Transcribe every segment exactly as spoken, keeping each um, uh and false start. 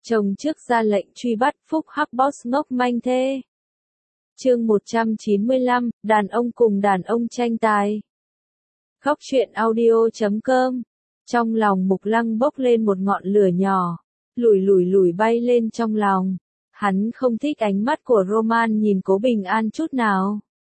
Chồng trước ra lệnh truy bắt Phúc Hắc Boss ngốc manh thê. Chương một trăm chín mươi lăm, đàn ông cùng đàn ông tranh tài. Góc truyện audio chấm com. Trong lòng Mục Lăng bốc lên một ngọn lửa nhỏ, lùi lùi lùi bay lên trong lòng. Hắn không thích ánh mắt của Roman nhìn Cố Bình An chút nào.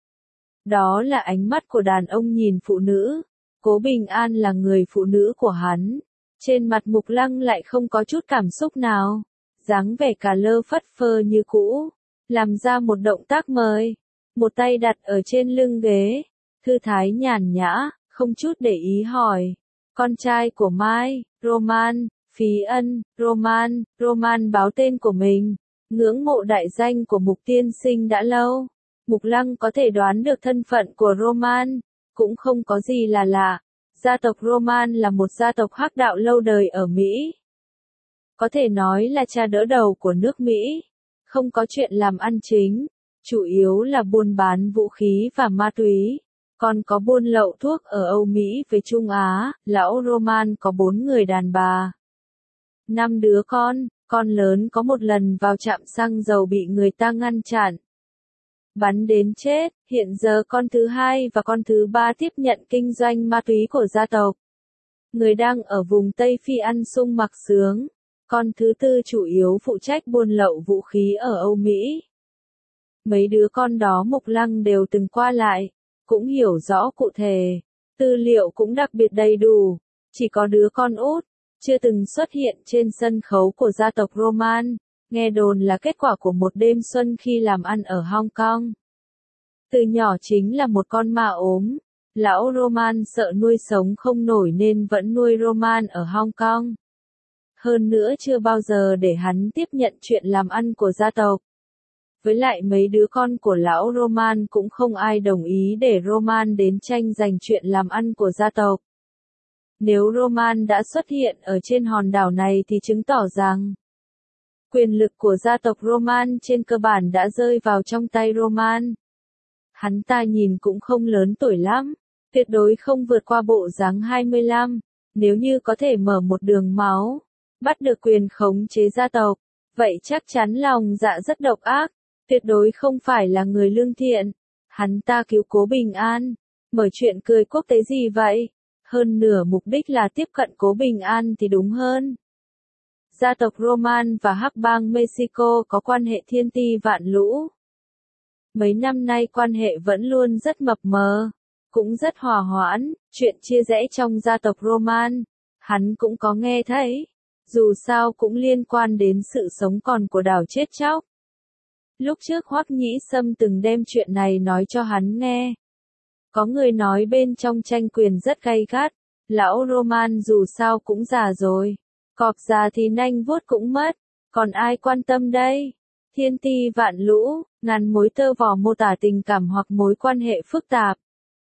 Đó là ánh mắt của đàn ông nhìn phụ nữ. Cố Bình An là người phụ nữ của hắn. Trên mặt Mục Lăng lại không có chút cảm xúc nào. Dáng vẻ cà lơ phất phơ như cũ. Làm ra một động tác mời. Một tay đặt ở trên lưng ghế. Thư thái nhàn nhã, không chút để ý hỏi. Con trai của Mai, Roman, Phí Ân, Roman, Roman báo tên của mình. Ngưỡng mộ đại danh của Mục tiên sinh đã lâu. Mục Lăng có thể đoán được thân phận của Roman. Cũng không có gì là lạ. Gia tộc Roman là một gia tộc hắc đạo lâu đời ở Mỹ. Có thể nói là cha đỡ đầu của nước Mỹ. Không có chuyện làm ăn chính. Chủ yếu là buôn bán vũ khí và ma túy. Còn có buôn lậu thuốc ở Âu Mỹ với Trung Á. Lão Roman có bốn người đàn bà. Năm đứa con. Con lớn có một lần vào trạm xăng dầu bị người ta ngăn chặn. Bắn đến chết, hiện giờ con thứ hai và con thứ ba tiếp nhận kinh doanh ma túy của gia tộc. Người đang ở vùng Tây Phi ăn sung mặc sướng. Con thứ tư chủ yếu phụ trách buôn lậu vũ khí ở Âu Mỹ. Mấy đứa con đó Mục Lăng đều từng qua lại, cũng hiểu rõ cụ thể. Tư liệu cũng đặc biệt đầy đủ. Chỉ có đứa con út, chưa từng xuất hiện trên sân khấu của gia tộc Roman. Nghe đồn là kết quả của một đêm xuân khi làm ăn ở Hong Kong. Từ nhỏ chính là một con ma ốm. Lão Roman sợ nuôi sống không nổi nên vẫn nuôi Roman ở Hong Kong. Hơn nữa chưa bao giờ để hắn tiếp nhận chuyện làm ăn của gia tộc. Với lại mấy đứa con của lão Roman cũng không ai đồng ý để Roman đến tranh giành chuyện làm ăn của gia tộc. Nếu Roman đã xuất hiện ở trên hòn đảo này thì chứng tỏ rằng quyền lực của gia tộc Roman trên cơ bản đã rơi vào trong tay Roman. Hắn ta nhìn cũng không lớn tuổi lắm, tuyệt đối không vượt qua bộ dáng hai mươi lăm, nếu như có thể mở một đường máu, bắt được quyền khống chế gia tộc, vậy chắc chắn lòng dạ rất độc ác, tuyệt đối không phải là người lương thiện. Hắn ta cứu Cố Bình An, mở chuyện cười quốc tế gì vậy? Hơn nửa mục đích là tiếp cận Cố Bình An thì đúng hơn. Gia tộc Roman và Hắc bang Mexico có quan hệ thiên ti vạn lũ. Mấy năm nay quan hệ vẫn luôn rất mập mờ, cũng rất hòa hoãn, chuyện chia rẽ trong gia tộc Roman, hắn cũng có nghe thấy, dù sao cũng liên quan đến sự sống còn của đảo chết chóc. Lúc trước Hoắc Nhĩ Sâm từng đem chuyện này nói cho hắn nghe. Có người nói bên trong tranh quyền rất gay gắt, lão Roman dù sao cũng già rồi. Cọp già thì nanh vuốt cũng mất, còn ai quan tâm đây? Thiên ti vạn lũ, ngàn mối tơ vò mô tả tình cảm hoặc mối quan hệ phức tạp.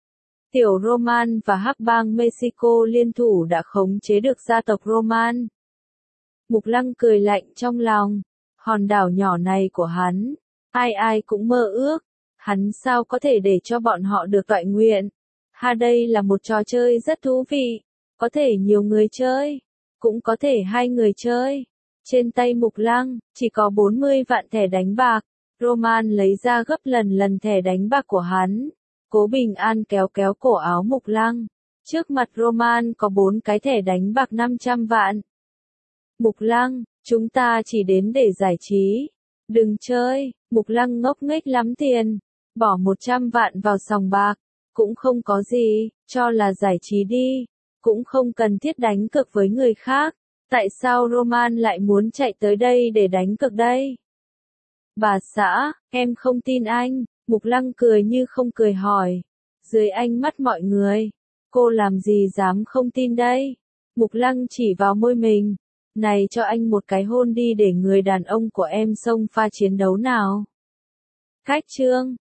Tiểu Roman và Hắc bang Mexico liên thủ đã khống chế được gia tộc Roman. Mục Lăng cười lạnh trong lòng, hòn đảo nhỏ này của hắn, ai ai cũng mơ ước, hắn sao có thể để cho bọn họ được toại nguyện. Ha, đây là một trò chơi rất thú vị, có thể nhiều người chơi. Cũng có thể hai người chơi. Trên tay Mục Lăng, chỉ có bốn mươi vạn thẻ đánh bạc. Roman lấy ra gấp lần lần thẻ đánh bạc của hắn. Cố Bình An kéo kéo cổ áo Mục Lăng. Trước mặt Roman có bốn cái thẻ đánh bạc năm trăm vạn. Mục Lăng, chúng ta chỉ đến để giải trí. Đừng chơi, Mục Lăng ngốc nghếch lắm tiền. Bỏ một trăm vạn vào sòng bạc. Cũng không có gì, cho là giải trí đi. Cũng không cần thiết đánh cược với người khác. Tại sao Roman lại muốn chạy tới đây để đánh cược đây? Bà xã, em không tin anh. Mục Lăng cười như không cười hỏi. Dưới ánh mắt mọi người, cô làm gì dám không tin đây? Mục Lăng chỉ vào môi mình. Này, cho anh một cái hôn đi để người đàn ông của em xông pha chiến đấu nào. Khách trương,